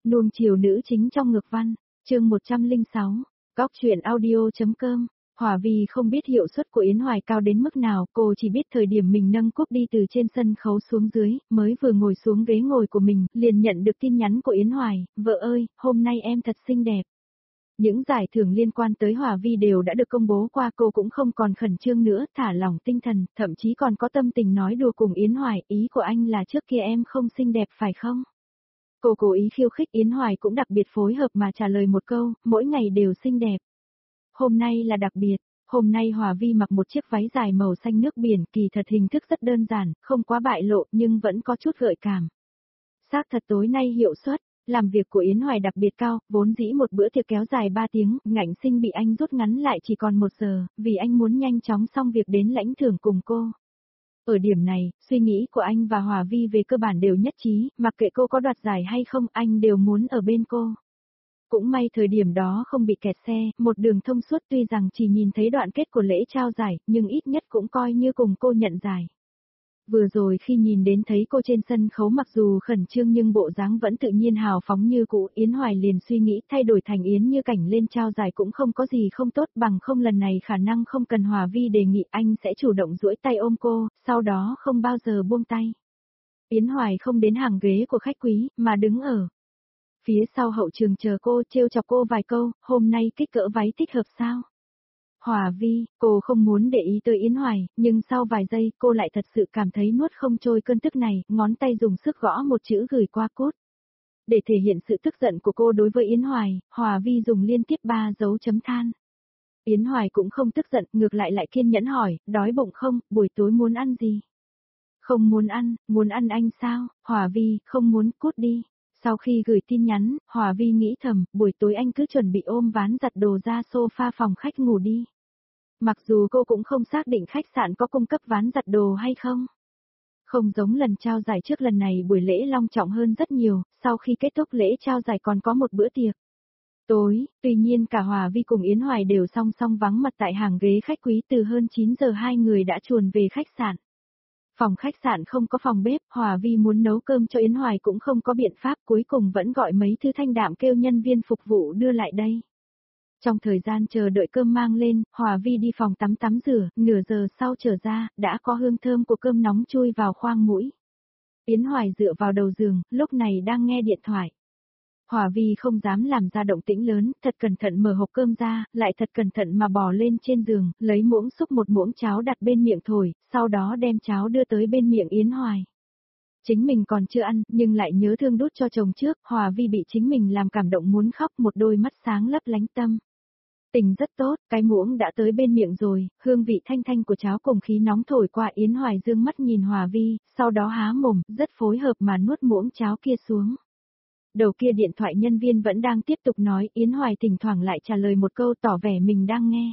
Nuông chiều nữ chính trong ngược văn, chương 106, Góc truyện audio.com. Hòa Vi không biết hiệu suất của Yến Hoài cao đến mức nào, cô chỉ biết thời điểm mình nâng cúp đi từ trên sân khấu xuống dưới, mới vừa ngồi xuống ghế ngồi của mình, liền nhận được tin nhắn của Yến Hoài, vợ ơi, hôm nay em thật xinh đẹp. Những giải thưởng liên quan tới Hòa Vi đều đã được công bố qua, cô cũng không còn khẩn trương nữa, thả lỏng tinh thần, thậm chí còn có tâm tình nói đùa cùng Yến Hoài, ý của anh là trước kia em không xinh đẹp phải không? Cô cố ý khiêu khích, Yến Hoài cũng đặc biệt phối hợp mà trả lời một câu, mỗi ngày đều xinh đẹp. Hôm nay là đặc biệt, hôm nay Hòa Vi mặc một chiếc váy dài màu xanh nước biển, kỳ thật hình thức rất đơn giản, không quá bại lộ nhưng vẫn có chút gợi cảm. Xác thật tối nay hiệu suất làm việc của Yến Hoài đặc biệt cao, vốn dĩ một bữa tiệc kéo dài 3 tiếng, ngạnh sinh bị anh rút ngắn lại chỉ còn 1 giờ, vì anh muốn nhanh chóng xong việc đến lãnh thưởng cùng cô. Ở điểm này, suy nghĩ của anh và Hòa Vi về cơ bản đều nhất trí, mặc kệ cô có đoạt giải hay không, anh đều muốn ở bên cô. Cũng may thời điểm đó không bị kẹt xe, một đường thông suốt, tuy rằng chỉ nhìn thấy đoạn kết của lễ trao giải, nhưng ít nhất cũng coi như cùng cô nhận giải. Vừa rồi khi nhìn đến thấy cô trên sân khấu mặc dù khẩn trương nhưng bộ dáng vẫn tự nhiên hào phóng như cũ, Yến Hoài liền suy nghĩ thay đổi thành Yến Như Cảnh lên trao giải cũng không có gì không tốt, bằng không lần này khả năng không cần Hòa Vi đề nghị, anh sẽ chủ động duỗi tay ôm cô, sau đó không bao giờ buông tay. Yến Hoài không đến hàng ghế của khách quý, mà đứng ở phía sau hậu trường chờ cô, trêu chọc cô vài câu, hôm nay kích cỡ váy thích hợp sao? Hòa Vi, cô không muốn để ý tới Yến Hoài, nhưng sau vài giây cô lại thật sự cảm thấy nuốt không trôi cơn tức này, ngón tay dùng sức gõ một chữ gửi qua cốt. Để thể hiện sự tức giận của cô đối với Yến Hoài, Hòa Vi dùng liên tiếp 3 dấu chấm than. Yến Hoài cũng không tức giận, ngược lại kiên nhẫn hỏi, đói bụng không, buổi tối muốn ăn gì? Không muốn ăn anh sao? Hòa Vi, không muốn, cút đi. Sau khi gửi tin nhắn, Hòa Vi nghĩ thầm, buổi tối anh cứ chuẩn bị ôm ván giặt đồ ra sofa phòng khách ngủ đi. Mặc dù cô cũng không xác định khách sạn có cung cấp ván giặt đồ hay không. Không giống lần trao giải trước, lần này buổi lễ long trọng hơn rất nhiều, sau khi kết thúc lễ trao giải còn có một bữa tiệc. Tối, tuy nhiên cả Hòa Vi cùng Yến Hoài đều song song vắng mặt tại hàng ghế khách quý, từ hơn 9 giờ hai người đã chuồn về khách sạn. Phòng khách sạn không có phòng bếp, Hòa Vi muốn nấu cơm cho Yến Hoài cũng không có biện pháp, cuối cùng vẫn gọi mấy thứ thanh đạm kêu nhân viên phục vụ đưa lại đây. Trong thời gian chờ đợi cơm mang lên, Hòa Vi đi phòng tắm rửa, nửa giờ sau trở ra, đã có hương thơm của cơm nóng chui vào khoang mũi. Yến Hoài dựa vào đầu giường, lúc này đang nghe điện thoại. Hòa Vi không dám làm ra động tĩnh lớn, thật cẩn thận mở hộp cơm ra, lại thật cẩn thận mà bò lên trên giường, lấy muỗng xúc một muỗng cháo đặt bên miệng thổi, sau đó đem cháo đưa tới bên miệng Yến Hoài. Chính mình còn chưa ăn, nhưng lại nhớ thương đút cho chồng trước, Hòa Vi bị chính mình làm cảm động muốn khóc, một đôi mắt sáng lấp lánh tâm. Tình rất tốt, cái muỗng đã tới bên miệng rồi, hương vị thanh thanh của cháo cùng khí nóng thổi qua, Yến Hoài dương mắt nhìn Hòa Vi, sau đó há mồm, rất phối hợp mà nuốt muỗng cháo kia xuống. Đầu kia điện thoại nhân viên vẫn đang tiếp tục nói, Yến Hoài thỉnh thoảng lại trả lời một câu tỏ vẻ mình đang nghe.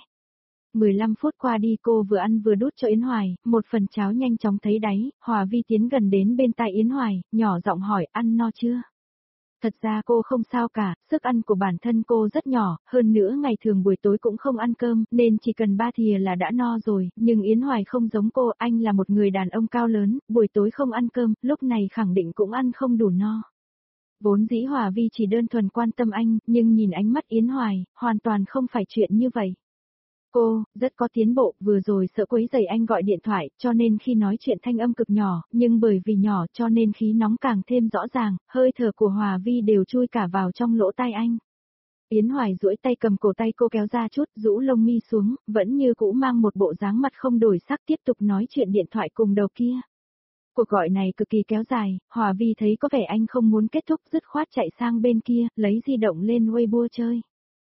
15 phút qua đi, cô vừa ăn vừa đút cho Yến Hoài, một phần cháo nhanh chóng thấy đáy, Hòa Vi tiến gần đến bên tai Yến Hoài, nhỏ giọng hỏi, ăn no chưa? Thật ra cô không sao cả, sức ăn của bản thân cô rất nhỏ, hơn nữa ngày thường buổi tối cũng không ăn cơm, nên chỉ cần 3 thìa là đã no rồi, nhưng Yến Hoài không giống cô, anh là một người đàn ông cao lớn, buổi tối không ăn cơm, lúc này khẳng định cũng ăn không đủ no. Vốn dĩ Hòa Vi chỉ đơn thuần quan tâm anh, nhưng nhìn ánh mắt Yến Hoài, hoàn toàn không phải chuyện như vậy. Cô, rất có tiến bộ, vừa rồi sợ quấy rầy anh gọi điện thoại, cho nên khi nói chuyện thanh âm cực nhỏ, nhưng bởi vì nhỏ cho nên khí nóng càng thêm rõ ràng, hơi thở của Hòa Vi đều chui cả vào trong lỗ tai anh. Yến Hoài duỗi tay cầm cổ tay cô kéo ra chút, rũ lông mi xuống, vẫn như cũ mang một bộ dáng mặt không đổi sắc, tiếp tục nói chuyện điện thoại cùng đầu kia. Cuộc gọi này cực kỳ kéo dài, Hòa Vi thấy có vẻ anh không muốn kết thúc, dứt khoát chạy sang bên kia, lấy di động lên Weibo chơi.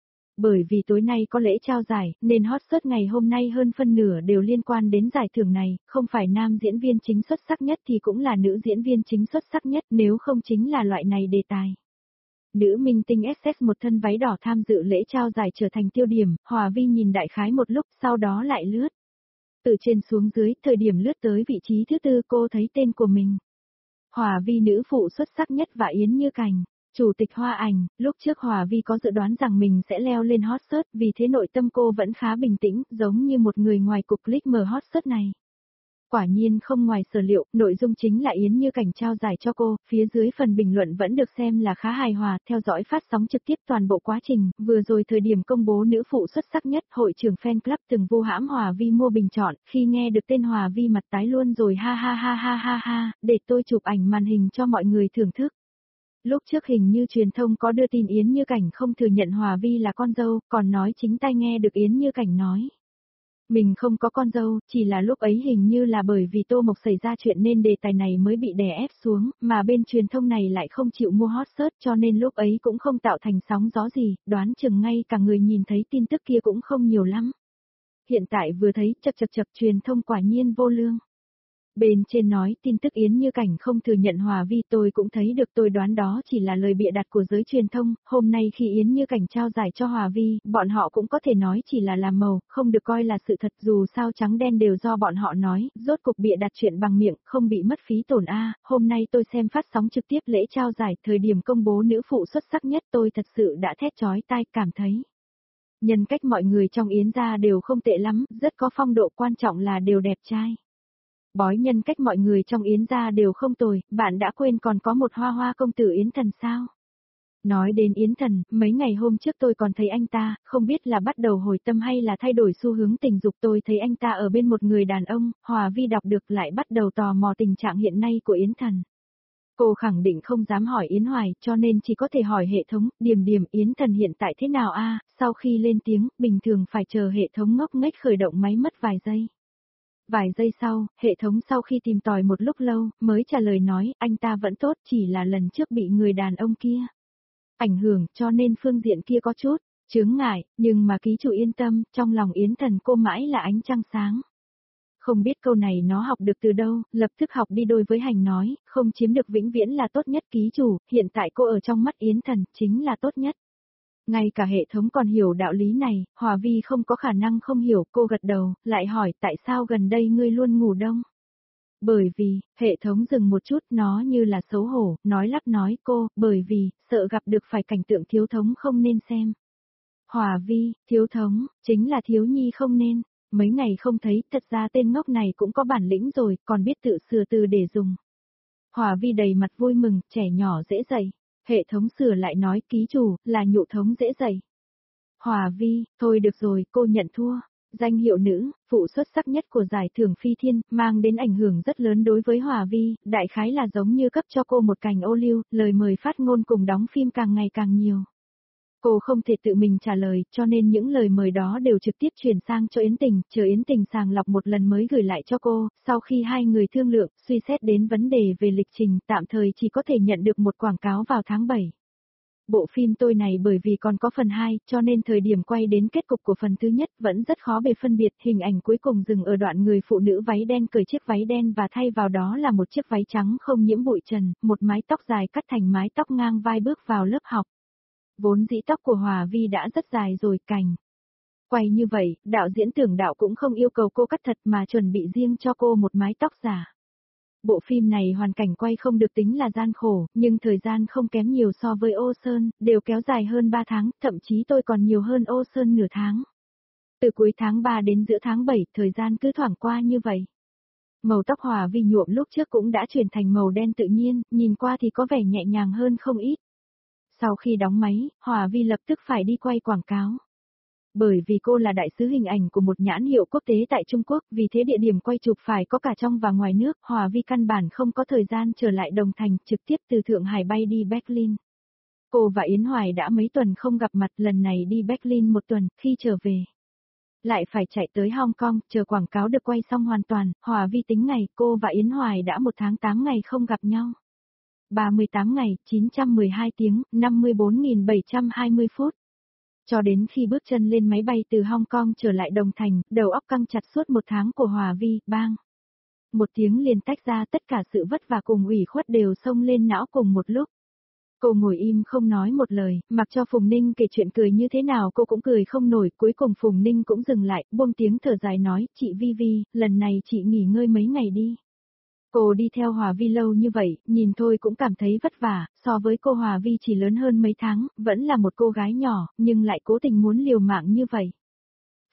Bởi vì tối nay có lễ trao giải, nên hot search ngày hôm nay hơn phân nửa đều liên quan đến giải thưởng này, không phải nam diễn viên chính xuất sắc nhất thì cũng là nữ diễn viên chính xuất sắc nhất, nếu không chính là loại này đề tài. Nữ minh tinh SS một thân váy đỏ tham dự lễ trao giải trở thành tiêu điểm, Hòa Vi nhìn đại khái một lúc, sau đó lại lướt. Từ trên xuống dưới, thời điểm lướt tới vị trí thứ 4 cô thấy tên của mình. Hòa Vi nữ phụ xuất sắc nhất và Yến Như Cảnh. Chủ tịch Hoa Ảnh, lúc trước Hòa Vi có dự đoán rằng mình sẽ leo lên hot search, vì thế nội tâm cô vẫn khá bình tĩnh, giống như một người ngoài cuộc click mở hot search này. Quả nhiên không ngoài sở liệu, nội dung chính là Yến Như Cảnh trao giải cho cô, phía dưới phần bình luận vẫn được xem là khá hài hòa, theo dõi phát sóng trực tiếp toàn bộ quá trình, vừa rồi thời điểm công bố nữ phụ xuất sắc nhất, hội trưởng fan club từng vô hãm Hòa Vi mua bình chọn, khi nghe được tên Hòa Vi mặt tái luôn rồi ha ha ha ha ha ha, để tôi chụp ảnh màn hình cho mọi người thưởng thức. Lúc trước hình như truyền thông có đưa tin Yến Như Cảnh không thừa nhận Hòa Vi là con dâu, còn nói chính tai nghe được Yến Như Cảnh nói. Mình không có con dâu, chỉ là lúc ấy hình như là bởi vì Tô Mộc xảy ra chuyện nên đề tài này mới bị đè ép xuống, mà bên truyền thông này lại không chịu mua hot search cho nên lúc ấy cũng không tạo thành sóng gió gì, đoán chừng ngay cả người nhìn thấy tin tức kia cũng không nhiều lắm. Hiện tại vừa thấy chập truyền thông quả nhiên vô lương. Bên trên nói tin tức Yến Như Cảnh không thừa nhận Hòa Vi tôi cũng thấy được tôi đoán đó chỉ là lời bịa đặt của giới truyền thông, hôm nay khi Yến Như Cảnh trao giải cho Hòa Vi, bọn họ cũng có thể nói chỉ là làm màu, không được coi là sự thật dù sao trắng đen đều do bọn họ nói, rốt cục bịa đặt chuyện bằng miệng, không bị mất phí tổn hôm nay tôi xem phát sóng trực tiếp lễ trao giải, thời điểm công bố nữ phụ xuất sắc nhất tôi thật sự đã thét chói tai cảm thấy. Nhân cách mọi người trong Yến gia đều không tệ lắm, rất có phong độ quan trọng là đều đẹp trai. Bói nhân cách mọi người trong Yến gia đều không tồi, bạn đã quên còn có một hoa hoa công tử Yến Thần sao? Nói đến Yến Thần, mấy ngày hôm trước tôi còn thấy anh ta, không biết là bắt đầu hồi tâm hay là thay đổi xu hướng tình dục tôi thấy anh ta ở bên một người đàn ông, Hòa Vi đọc được lại bắt đầu tò mò tình trạng hiện nay của Yến Thần. Cô khẳng định không dám hỏi Yến Hoài, cho nên chỉ có thể hỏi hệ thống, Điềm Yến Thần hiện tại thế nào sau khi lên tiếng, bình thường phải chờ hệ thống ngốc nghếch khởi động máy mất vài giây. Vài giây sau, hệ thống sau khi tìm tòi một lúc lâu, mới trả lời nói, anh ta vẫn tốt, chỉ là lần trước bị người đàn ông kia ảnh hưởng, cho nên phương diện kia có chút chướng ngại, nhưng mà ký chủ yên tâm, trong lòng Yến Thần cô mãi là ánh trăng sáng. Không biết câu này nó học được từ đâu, lập tức học đi đôi với hành nói, không chiếm được vĩnh viễn là tốt nhất ký chủ, hiện tại cô ở trong mắt Yến Thần, chính là tốt nhất. Ngay cả hệ thống còn hiểu đạo lý này, Hòa Vi không có khả năng không hiểu, cô gật đầu, lại hỏi tại sao gần đây ngươi luôn ngủ đông. Bởi vì, hệ thống dừng một chút, nó như là xấu hổ, nói lắp nói cô, bởi vì, sợ gặp được phải cảnh tượng thiếu thống không nên xem. Hòa Vi, thiếu thống, chính là thiếu nhi không nên, mấy ngày không thấy, thật ra tên ngốc này cũng có bản lĩnh rồi, còn biết tự sửa từ để dùng. Hòa Vi đầy mặt vui mừng, trẻ nhỏ dễ dạy. Hệ thống sửa lại nói ký chủ, là nhụ thống dễ dạy. Hòa Vi, thôi được rồi, cô nhận thua. Danh hiệu nữ, phụ xuất sắc nhất của giải thưởng Phi Thiên, mang đến ảnh hưởng rất lớn đối với Hòa Vi, đại khái là giống như cấp cho cô một cành ô liu, lời mời phát ngôn cùng đóng phim càng ngày càng nhiều. Cô không thể tự mình trả lời, cho nên những lời mời đó đều trực tiếp chuyển sang cho Yến Tình, chờ Yến Tình sàng lọc một lần mới gửi lại cho cô, sau khi hai người thương lượng, suy xét đến vấn đề về lịch trình, tạm thời chỉ có thể nhận được một quảng cáo vào tháng 7. Bộ phim tôi này bởi vì còn có phần 2, cho nên thời điểm quay đến kết cục của phần thứ nhất vẫn rất khó bề phân biệt, hình ảnh cuối cùng dừng ở đoạn người phụ nữ váy đen cởi chiếc váy đen và thay vào đó là một chiếc váy trắng không nhiễm bụi trần, một mái tóc dài cắt thành mái tóc ngang vai bước vào lớp học. Vốn dĩ tóc của Hòa Vi đã rất dài rồi, cảnh quay như vậy, đạo diễn Tưởng Đạo cũng không yêu cầu cô cắt thật mà chuẩn bị riêng cho cô một mái tóc giả. Bộ phim này hoàn cảnh quay không được tính là gian khổ, nhưng thời gian không kém nhiều so với Ô Sơn, đều kéo dài hơn 3 tháng, thậm chí tôi còn nhiều hơn Ô Sơn nửa tháng. Từ cuối tháng 3 đến giữa tháng 7, thời gian cứ thoảng qua như vậy. Màu tóc Hòa Vi nhuộm lúc trước cũng đã chuyển thành màu đen tự nhiên, nhìn qua thì có vẻ nhẹ nhàng hơn không ít. Sau khi đóng máy, Hòa Vi lập tức phải đi quay quảng cáo. Bởi vì cô là đại sứ hình ảnh của một nhãn hiệu quốc tế tại Trung Quốc, vì thế địa điểm quay chụp phải có cả trong và ngoài nước, Hòa Vi căn bản không có thời gian trở lại Đồng Thành, trực tiếp từ Thượng Hải bay đi Berlin. Cô và Yến Hoài đã mấy tuần không gặp mặt, lần này đi Berlin một tuần, khi trở về lại phải chạy tới Hong Kong, chờ quảng cáo được quay xong hoàn toàn, Hòa Vi tính ngày, cô và Yến Hoài đã 1 tháng 8 ngày không gặp nhau. 38 ngày, 912 tiếng, 54.720 phút. Cho đến khi bước chân lên máy bay từ Hong Kong trở lại Đồng Thành, đầu óc căng chặt suốt 1 tháng của Hòa Vi, bang. Một tiếng liền tách ra, tất cả sự vất vả cùng ủy khuất đều xông lên não cùng một lúc. Cô ngồi im không nói một lời, mặc cho Phùng Ninh kể chuyện cười như thế nào cô cũng cười không nổi, cuối cùng Phùng Ninh cũng dừng lại, buông tiếng thở dài nói, chị Vi Vi, lần này chị nghỉ ngơi mấy ngày đi. Cô đi theo Hòa Vi lâu như vậy, nhìn thôi cũng cảm thấy vất vả, so với cô Hòa Vi chỉ lớn hơn mấy tháng, vẫn là một cô gái nhỏ, nhưng lại cố tình muốn liều mạng như vậy.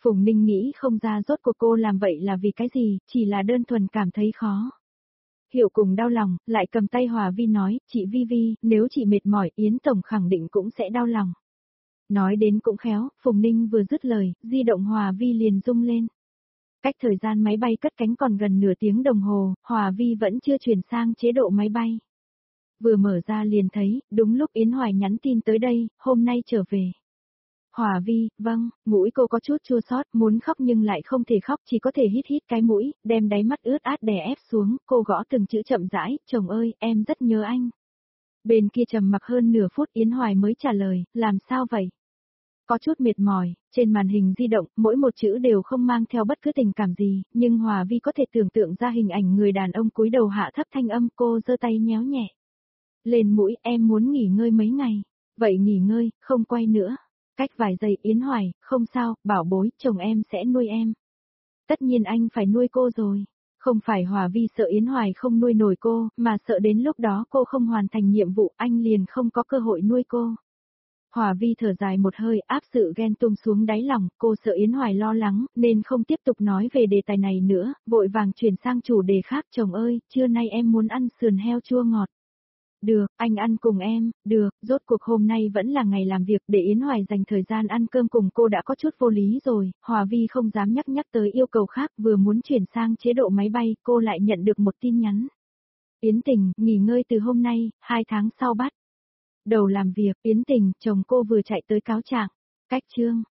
Phùng Ninh nghĩ không ra rốt cuộc cô làm vậy là vì cái gì, chỉ là đơn thuần cảm thấy khó. Hiểu cùng đau lòng, lại cầm tay Hòa Vi nói, chị Vi Vi, nếu chị mệt mỏi Yến Tổng khẳng định cũng sẽ đau lòng. Nói đến cũng khéo, Phùng Ninh vừa dứt lời, di động Hòa Vi liền rung lên. Cách thời gian máy bay cất cánh còn gần nửa tiếng đồng hồ, Hòa Vi vẫn chưa chuyển sang chế độ máy bay. Vừa mở ra liền thấy, đúng lúc Yến Hoài nhắn tin tới đây, hôm nay trở về. Hòa Vi, vâng, mũi cô có chút chua xót, muốn khóc nhưng lại không thể khóc, chỉ có thể hít hít cái mũi, đem đáy mắt ướt át đè ép xuống, cô gõ từng chữ chậm rãi, chồng ơi, em rất nhớ anh. Bên kia trầm mặc hơn nửa phút Yến Hoài mới trả lời, làm sao vậy? Có chút mệt mỏi, trên màn hình di động, mỗi một chữ đều không mang theo bất cứ tình cảm gì, nhưng Hòa Vi có thể tưởng tượng ra hình ảnh người đàn ông cúi đầu hạ thấp thanh âm, cô giơ tay nhéo nhẹ. Lên mũi, em muốn nghỉ ngơi mấy ngày. Vậy nghỉ ngơi, không quay nữa. Cách vài giây Yến Hoài, không sao, bảo bối, chồng em sẽ nuôi em. Tất nhiên anh phải nuôi cô rồi. Không phải Hòa Vi sợ Yến Hoài không nuôi nổi cô, mà sợ đến lúc đó cô không hoàn thành nhiệm vụ anh liền không có cơ hội nuôi cô. Hòa Vi thở dài một hơi áp sự ghen tuông xuống đáy lòng, cô sợ Yến Hoài lo lắng, nên không tiếp tục nói về đề tài này nữa, vội vàng chuyển sang chủ đề khác, chồng ơi, trưa nay em muốn ăn sườn heo chua ngọt. Được, anh ăn cùng em, được, rốt cuộc hôm nay vẫn là ngày làm việc để Yến Hoài dành thời gian ăn cơm cùng cô đã có chút vô lý rồi, Hòa Vi không dám nhắc tới yêu cầu khác vừa muốn chuyển sang chế độ máy bay, cô lại nhận được một tin nhắn. Yến Tình, nghỉ ngơi từ hôm nay, 2 tháng sau bắt đầu làm việc, Yến Tình, chồng cô vừa chạy tới cáo trạng. Cách chương